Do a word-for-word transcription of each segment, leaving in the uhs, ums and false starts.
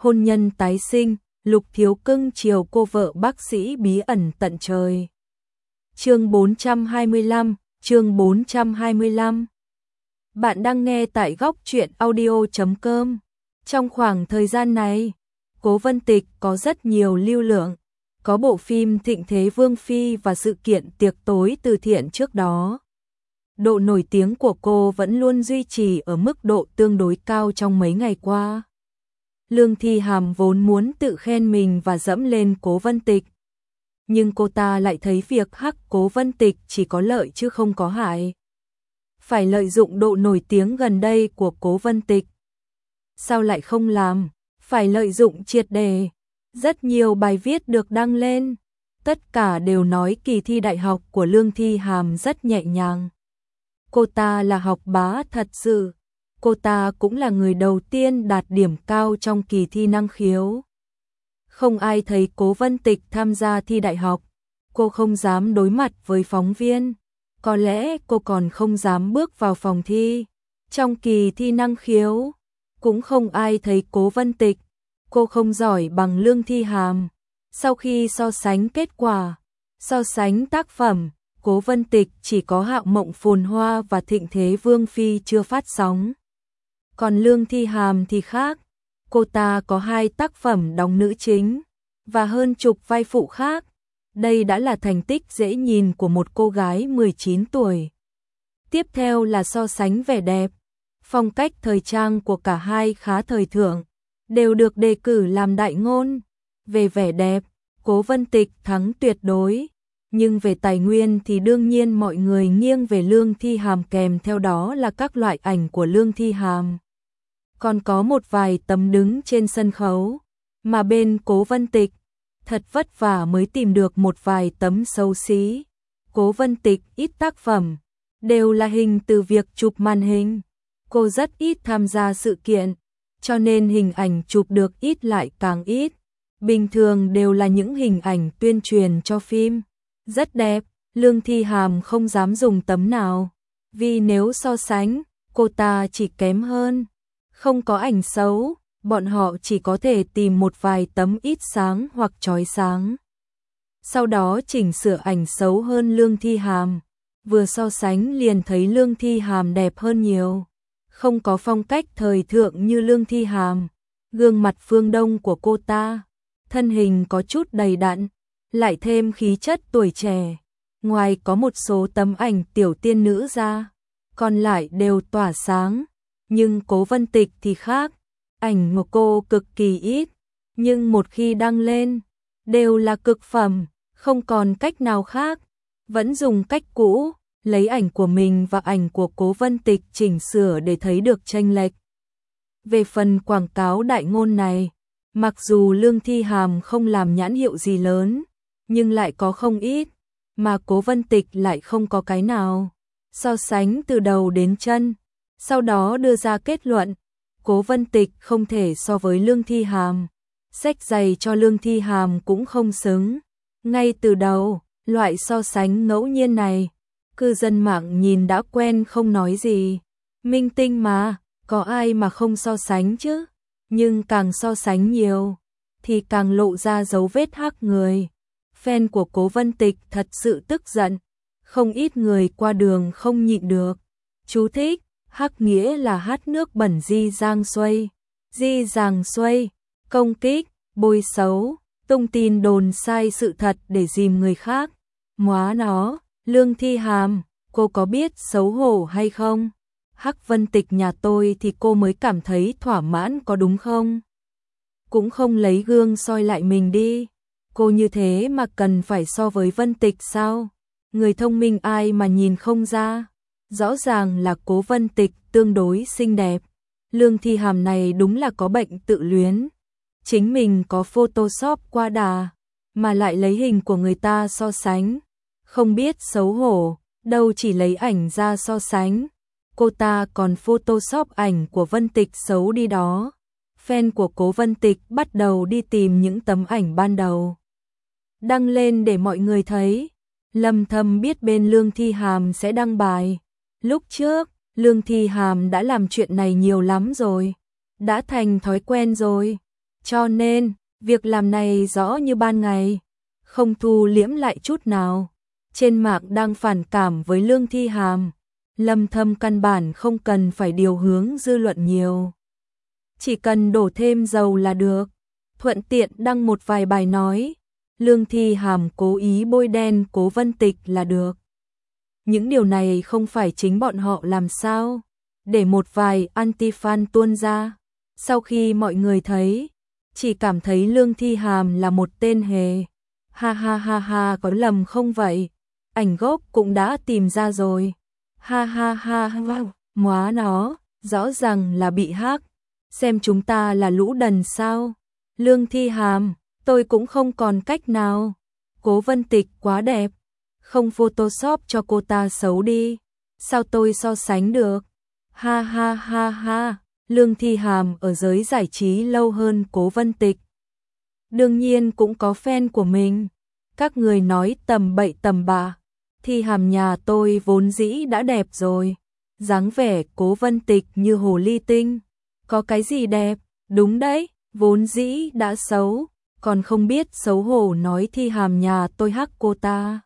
hôn nhân tái sinh, Lục Thiếu cưng chiều cô vợ bác sĩ bí ẩn tận trời. Chương bốn trăm hai mươi lăm, chương bốn trăm hai mươi lăm. Bạn đang nghe tại góc truyện audio chấm com. Trong khoảng thời gian này, Cố Vân Tịch có rất nhiều lưu lượng, có bộ phim Thịnh Thế Vương Phi và sự kiện tiệc tối từ thiện trước đó. Độ nổi tiếng của cô vẫn luôn duy trì ở mức độ tương đối cao trong mấy ngày qua. Lương Thi Hàm vốn muốn tự khen mình và dẫm lên Cố Vân Tịch, nhưng cô ta lại thấy việc hắc Cố Vân Tịch chỉ có lợi chứ không có hại. Phải lợi dụng độ nổi tiếng gần đây của Cố Vân Tịch. Sao lại không làm? Phải lợi dụng triệt để. Rất nhiều bài viết được đăng lên, tất cả đều nói kỳ thi đại học của Lương Thi Hàm rất nhẹ nhàng. Cô ta là học bá thật sự. Cô ta cũng là người đầu tiên đạt điểm cao trong kỳ thi năng khiếu. Không ai thấy Cố Vân Tịch tham gia thi đại học. Cô không dám đối mặt với phóng viên. Có lẽ cô còn không dám bước vào phòng thi. Trong kỳ thi năng khiếu, cũng không ai thấy Cố Vân Tịch. Cô không giỏi bằng Lương Thi Hàm. Sau khi so sánh kết quả, so sánh tác phẩm, Cố Vân Tịch chỉ có Hạo Mộng Phồn Hoa và Thịnh Thế Vương Phi chưa phát sóng. Còn Lương Thi Hàm thì khác, cô ta có hai tác phẩm đóng nữ chính và hơn chục vai phụ khác. Đây đã là thành tích dễ nhìn của một cô gái mười chín tuổi. Tiếp theo là so sánh vẻ đẹp. Phong cách thời trang của cả hai khá thời thượng, đều được đề cử làm đại ngôn. Về vẻ đẹp, Cố Vân Tịch thắng tuyệt đối, nhưng về tài nguyên thì đương nhiên mọi người nghiêng về Lương Thi Hàm, kèm theo đó là các loại ảnh của Lương Thi Hàm. Còn có một vài tấm đứng trên sân khấu, mà bên Cố Vân Tịch thật vất vả mới tìm được một vài tấm xấu xí. Cố Vân Tịch ít tác phẩm, đều là hình từ việc chụp màn hình. Cô rất ít tham gia sự kiện, cho nên hình ảnh chụp được ít lại càng ít. Bình thường đều là những hình ảnh tuyên truyền cho phim. Rất đẹp, Lương Thi Hàm không dám dùng tấm nào, vì nếu so sánh, cô ta chỉ kém hơn. Không có ảnh xấu, bọn họ chỉ có thể tìm một vài tấm ít sáng hoặc chói sáng. Sau đó chỉnh sửa ảnh xấu hơn Lương Thi Hàm. Vừa so sánh liền thấy Lương Thi Hàm đẹp hơn nhiều. Không có phong cách thời thượng như Lương Thi Hàm. Gương mặt phương Đông của cô ta, thân hình có chút đầy đặn, lại thêm khí chất tuổi trẻ. Ngoài có một số tấm ảnh tiểu tiên nữ ra, còn lại đều tỏa sáng. Nhưng Cố Vân Tịch thì khác, ảnh của cô cực kỳ ít, nhưng một khi đăng lên, đều là cực phẩm, không còn cách nào khác. Vẫn dùng cách cũ, lấy ảnh của mình và ảnh của Cố Vân Tịch chỉnh sửa để thấy được chênh lệch. Về phần quảng cáo đại ngôn này, mặc dù Lương Thi Hàm không làm nhãn hiệu gì lớn, nhưng lại có không ít, mà Cố Vân Tịch lại không có cái nào. So sánh từ đầu đến chân, sau đó đưa ra kết luận, Cố Vân Tịch không thể so với Lương Thi Hàm. Xách giày cho Lương Thi Hàm cũng không xứng. Ngay từ đầu, loại so sánh ngẫu nhiên này, cư dân mạng nhìn đã quen không nói gì. Minh tinh mà, có ai mà không so sánh chứ? Nhưng càng so sánh nhiều, thì càng lộ ra dấu vết hắc người. Fan của Cố Vân Tịch thật sự tức giận, không ít người qua đường không nhịn được. Chú thích, hắc nghĩa là hát nước bẩn di giang xuôi. Di giang xuôi, công kích, bôi xấu, tung tin đồn sai sự thật để dìm người khác. Móa nó, Lương Thi Hàm, cô có biết xấu hổ hay không? Hắc Vân Tịch nhà tôi thì cô mới cảm thấy thỏa mãn có đúng không? Cũng không lấy gương soi lại mình đi. Cô như thế mà cần phải so với Vân Tịch sao? Người thông minh ai mà nhìn không ra? Rõ ràng là Cố Vân Tịch tương đối xinh đẹp. Lương Thi Hàm này đúng là có bệnh tự luyến. Chính mình có Photoshop qua đà, mà lại lấy hình của người ta so sánh. Không biết xấu hổ, đâu chỉ lấy ảnh ra so sánh. Cô ta còn Photoshop ảnh của Vân Tịch xấu đi đó. Fan của Cố Vân Tịch bắt đầu đi tìm những tấm ảnh ban đầu, đăng lên để mọi người thấy. Lâm thầm biết bên Lương Thi Hàm sẽ đăng bài. Lúc trước, Lương Thi Hàm đã làm chuyện này nhiều lắm rồi, đã thành thói quen rồi. Cho nên, việc làm này rõ như ban ngày, không thu liễm lại chút nào. Trên mạng đang phản cảm với Lương Thi Hàm, Lâm Thâm căn bản không cần phải điều hướng dư luận nhiều. Chỉ cần đổ thêm dầu là được. Thuận tiện đăng một vài bài nói Lương Thi Hàm cố ý bôi đen Cố Vân Tịch là được. Những điều này không phải chính bọn họ làm sao? Để một vài anti-fan tuôn ra. Sau khi mọi người thấy, chỉ cảm thấy Lương Thi Hàm là một tên hề. Ha ha ha ha, có lầm không vậy? Ảnh gốc cũng đã tìm ra rồi. Ha ha ha ha, móa nó, rõ ràng là bị hack. Xem chúng ta là lũ đần sao? Lương Thi Hàm, tôi cũng không còn cách nào. Cố Vân Tịch quá đẹp, không photoshop cho cô ta xấu đi. Sao tôi so sánh được? Ha ha ha ha, Lương Thi Hàm ở giới giải trí lâu hơn Cố Vân Tịch. Đương nhiên cũng có fan của mình. Các người nói tầm bậy tầm bạ. Thi Hàm nhà tôi vốn dĩ đã đẹp rồi. Dáng vẻ Cố Vân Tịch như hồ ly tinh. Có cái gì đẹp? Đúng đấy, vốn dĩ đã xấu. Còn không biết xấu hổ nói Thi Hàm nhà tôi hack cô ta.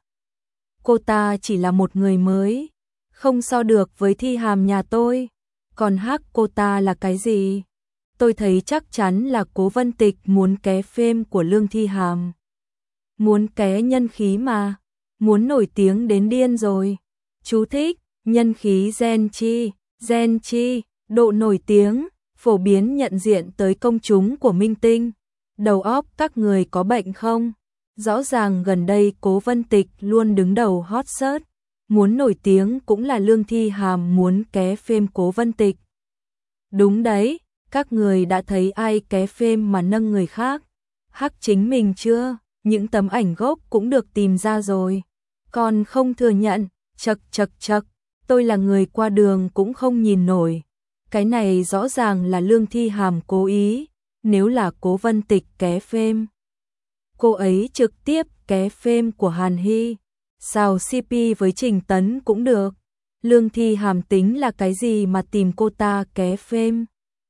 Cô ta chỉ là một người mới, không so được với Thi Hàm nhà tôi. Còn hack cô ta là cái gì? Tôi thấy chắc chắn là Cố Vân Tịch muốn ké fame của Lương Thi Hàm. Muốn ké nhân khí mà. Muốn nổi tiếng đến điên rồi. Chú thích, nhân khí gen chi, gen chi, độ nổi tiếng, phổ biến nhận diện tới công chúng của minh tinh. Đầu óc các người có bệnh không? Rõ ràng gần đây Cố Vân Tịch luôn đứng đầu hot search. Muốn nổi tiếng cũng là Lương Thi Hàm muốn ké fame Cố Vân Tịch. Đúng đấy, các người đã thấy ai ké fame mà nâng người khác? Hack chính mình chưa? Những tấm ảnh gốc cũng được tìm ra rồi. Còn không thừa nhận, chật chật chật, tôi là người qua đường cũng không nhìn nổi. Cái này rõ ràng là Lương Thi Hàm cố ý, nếu là Cố Vân Tịch ké fame. Cô ấy trực tiếp ké fame của Hàn Hy, xào xê pê với Trình Tấn cũng được. Lương Thi Hàm tính là cái gì mà tìm cô ta ké fame?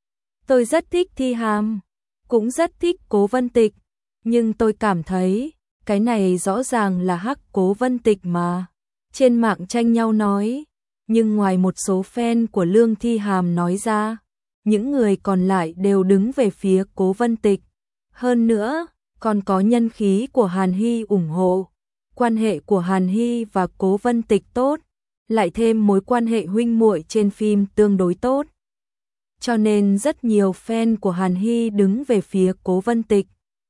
Tôi rất thích Thi Hàm, cũng rất thích Cố Vân Tịch, nhưng tôi cảm thấy cái này rõ ràng là hack Cố Vân Tịch mà. Trên mạng tranh nhau nói, nhưng ngoài một số fan của Lương Thi Hàm nói ra, những người còn lại đều đứng về phía Cố Vân Tịch. Hơn nữa, còn có nhân khí của Hàn Hy ủng hộ. Quan hệ của Hàn Hy và Cố Vân Tịch tốt, lại thêm mối quan hệ huynh muội trên phim tương đối tốt. Cho nên rất nhiều fan của Hàn Hy đứng về phía Cố Vân Tịch.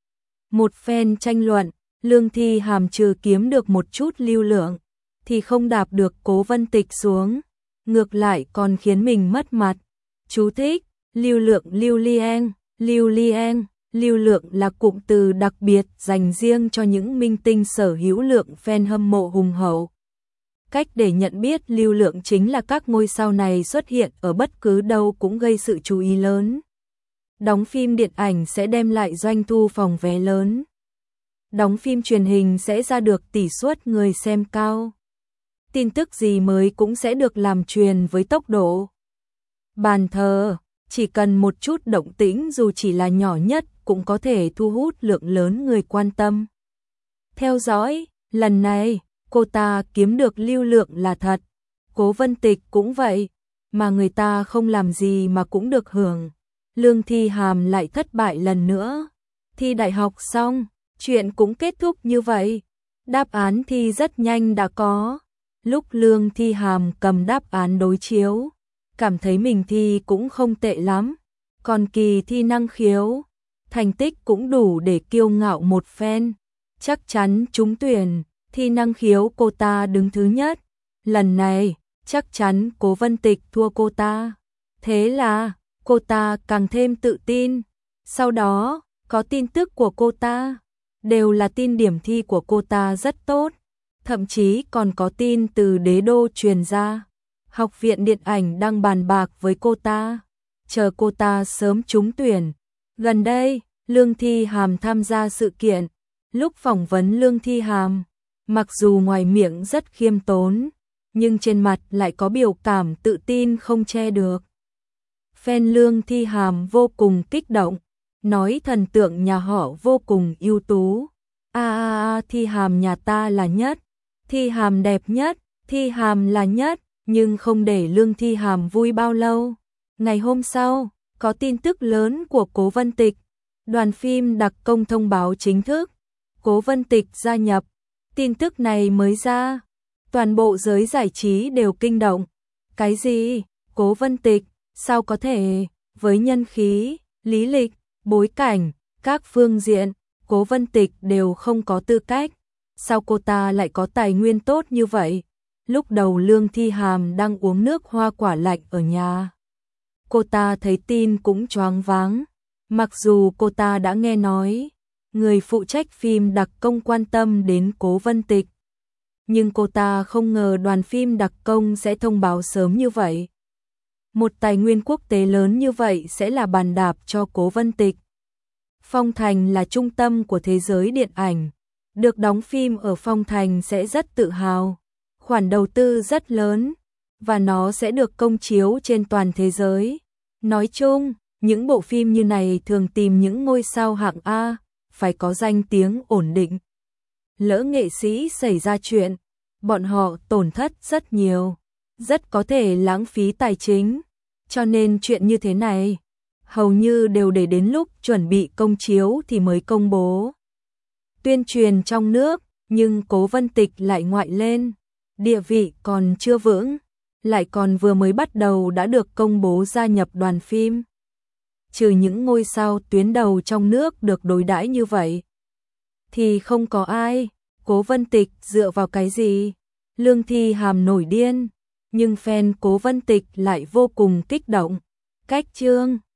Một fan tranh luận, Lương Thi Hàm trừ kiếm được một chút lưu lượng, thì không đạp được Cố Vân Tịch xuống, ngược lại còn khiến mình mất mặt. Chú thích, lưu lượng lưu liang, lưu liang, lưu lượng là cụm từ đặc biệt dành riêng cho những minh tinh sở hữu lượng fan hâm mộ hùng hậu. Cách để nhận biết lưu lượng chính là các ngôi sao này xuất hiện ở bất cứ đâu cũng gây sự chú ý lớn. Đóng phim điện ảnh sẽ đem lại doanh thu phòng vé lớn. Đóng phim truyền hình sẽ ra được tỷ suất người xem cao. Tin tức gì mới cũng sẽ được làm truyền với tốc độ. Bàn thờ, chỉ cần một chút động tĩnh dù chỉ là nhỏ nhất cũng có thể thu hút lượng lớn người quan tâm. Theo dõi, lần này, cô ta kiếm được lưu lượng là thật. Cố Vân Tịch cũng vậy, mà người ta không làm gì mà cũng được hưởng. Lương Thi Hàm lại thất bại lần nữa. Thi đại học xong, chuyện cũng kết thúc như vậy. Đáp án thi rất nhanh đã có. Lúc Lương Thi Hàm cầm đáp án đối chiếu, cảm thấy mình thi cũng không tệ lắm. Còn kỳ thi năng khiếu, thành tích cũng đủ để kiêu ngạo một phen. Chắc chắn trúng tuyển, thi năng khiếu cô ta đứng thứ nhất. Lần này, chắc chắn Cố Vân Tịch thua cô ta. Thế là, cô ta càng thêm tự tin. Sau đó, có tin tức của cô ta, đều là tin điểm thi của cô ta rất tốt. Thậm chí còn có tin từ đế đô truyền ra. Học viện điện ảnh đang bàn bạc với cô ta, chờ cô ta sớm trúng tuyển. Gần đây, Lương Thi Hàm tham gia sự kiện. Lúc phỏng vấn Lương Thi Hàm, mặc dù ngoài miệng rất khiêm tốn, nhưng trên mặt lại có biểu cảm tự tin không che được. Fan Lương Thi Hàm vô cùng kích động, nói thần tượng nhà họ vô cùng ưu tú. A a a Thi Hàm nhà ta là nhất, Thi Hàm đẹp nhất, Thi Hàm là nhất, nhưng không để Lương Thi Hàm vui bao lâu. Ngày hôm sau, có tin tức lớn của Cố Vân Tịch, đoàn phim đặc công thông báo chính thức, Cố Vân Tịch gia nhập. Tin tức này mới ra, toàn bộ giới giải trí đều kinh động. Cái gì? Cố Vân Tịch, sao có thể? Với nhân khí, lý lịch, bối cảnh, các phương diện, Cố Vân Tịch đều không có tư cách. Sao cô ta lại có tài nguyên tốt như vậy? Lúc đầu Lương Thi Hàm đang uống nước hoa quả lạnh ở nhà. Cô ta thấy tin cũng choáng váng. Mặc dù cô ta đã nghe nói, người phụ trách phim đặc công quan tâm đến Cố Vân Tịch, nhưng cô ta không ngờ đoàn phim đặc công sẽ thông báo sớm như vậy. Một tài nguyên quốc tế lớn như vậy sẽ là bàn đạp cho Cố Vân Tịch. Phong Thành là trung tâm của thế giới điện ảnh, được đóng phim ở Phong Thành sẽ rất tự hào. Khoản đầu tư rất lớn, và nó sẽ được công chiếu trên toàn thế giới. Nói chung, những bộ phim như này thường tìm những ngôi sao hạng A, phải có danh tiếng ổn định. Lỡ nghệ sĩ xảy ra chuyện, bọn họ tổn thất rất nhiều, rất có thể lãng phí tài chính. Cho nên chuyện như thế này, hầu như đều để đến lúc chuẩn bị công chiếu thì mới công bố. Tuyên truyền trong nước, nhưng Cố Vân Tịch lại ngoại lên, địa vị còn chưa vững, lại còn vừa mới bắt đầu đã được công bố gia nhập đoàn phim. Trừ những ngôi sao tuyến đầu trong nước được đối đãi như vậy, thì không có ai. Cố Vân Tịch dựa vào cái gì? Lương Thi Hàm nổi điên, nhưng fan Cố Vân Tịch lại vô cùng kích động. Cách chương